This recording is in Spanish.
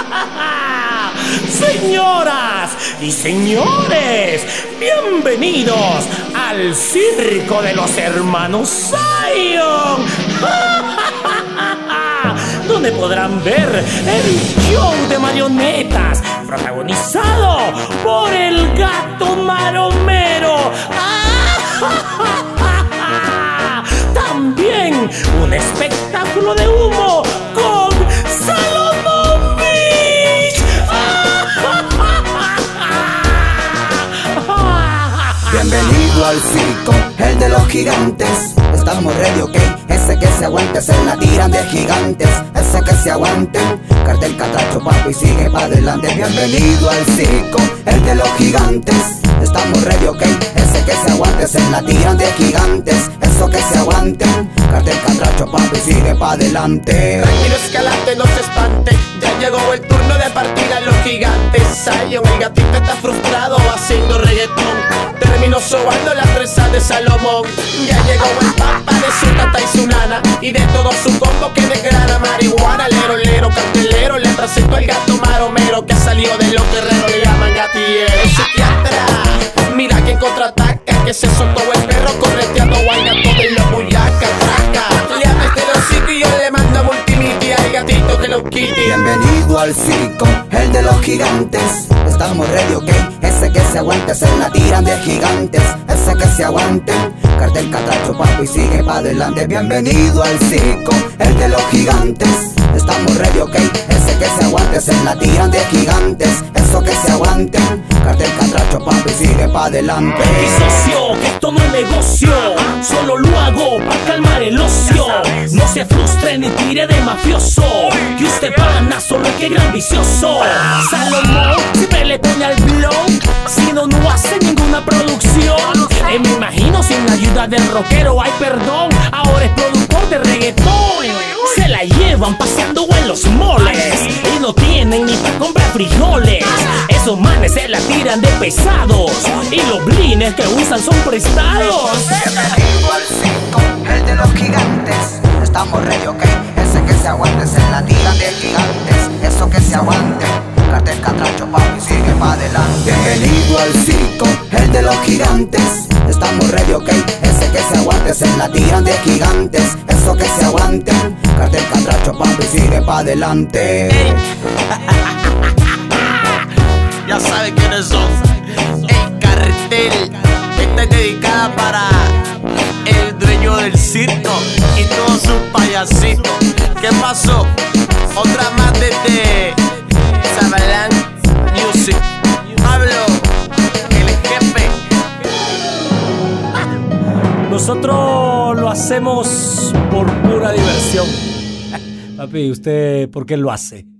Señoras y señores, bienvenidos al circo de los hermanos Zion, donde podrán ver el show de marionetas protagonizado por el gato maromero. También un espectáculo de humo con Salomón Beach. Bienvenido al circo, el de los gigantes. Estamos ready, ok. Ese que se aguante se la tiran de gigantes. Ese que se aguanten, cartel catracho papi, sigue pa' adelante. Bienvenido al circo, el de los gigantes. Estamos ready, ok. Ese que se aguante se la tiran de gigantes. Eso que se aguanten, cartel catracho papi, sigue pa' adelante. Tranquilo escalante, no se espante. Ya llegó el turno de partir a los gigantes. Zion, el gatito está frustrado haciendo reggaetón. Terminó sobando la trenza de Salomón. Ya llegó el papá de su tata y su nana, y de todo su combo que desgrana marihuana. Lero, lero, cartelero, le presento al gato maromero que salió de los guerreros, le llaman gatillero. Psiquiatra, mira que contraataca, que se soltó el perro correteando guayna todo en los bullaca, traca. Le apeste los hocico y yo le mando multimedia al gatito que lo quite. Bienvenido al circo, el de los gigantes. Estamos ready, ok. Ese que se aguante se la tiran de gigantes. Ese que se aguanten, cartel catracho papi, sigue pa' adelante. Bienvenido al circo, el de los gigantes. Estamos ready, ok. Ese que se aguante se la tiran de gigantes. Eso que se aguanten, cartel catracho papi, sigue pa' adelante. Y socio, que esto no es negocio, solo lo hago para calmar el ocio. No se frustre ni tire de mafioso, que usted pana solo es que gran vicioso. Salomón siempre le pone al blog, si no, no hace ninguna producción. Me imagino sin la ayuda del rockero, ay perdón, ahora es productor de reggaetón. Se la llevan paseando en los moles y no tienen ni para comprar frijoles. Esos manes se la tiran de pesados y los blines que usan son prestados. Bienvenido al circo, el de los gigantes. Estamos ready, ok. Ese que se aguante se la tiran de gigantes. Eso que se aguante, cartel catracho papi, sigue pa' adelante. Bienvenido al circo, el de los gigantes. Estamos ready, ok. Ese que se aguante se la tiran de gigantes. Eso que se aguanten, cartel catracho papi, sigue pa' adelante. Ya sabe quiénes son. El cartel. Esta es dedicada para el dueño del circo y todos sus payasitos. ¿Qué pasó? Otra más desde Sabalán Music. Pablo, el jefe. Nosotros lo hacemos por pura diversión. Papi, ¿usted por qué lo hace?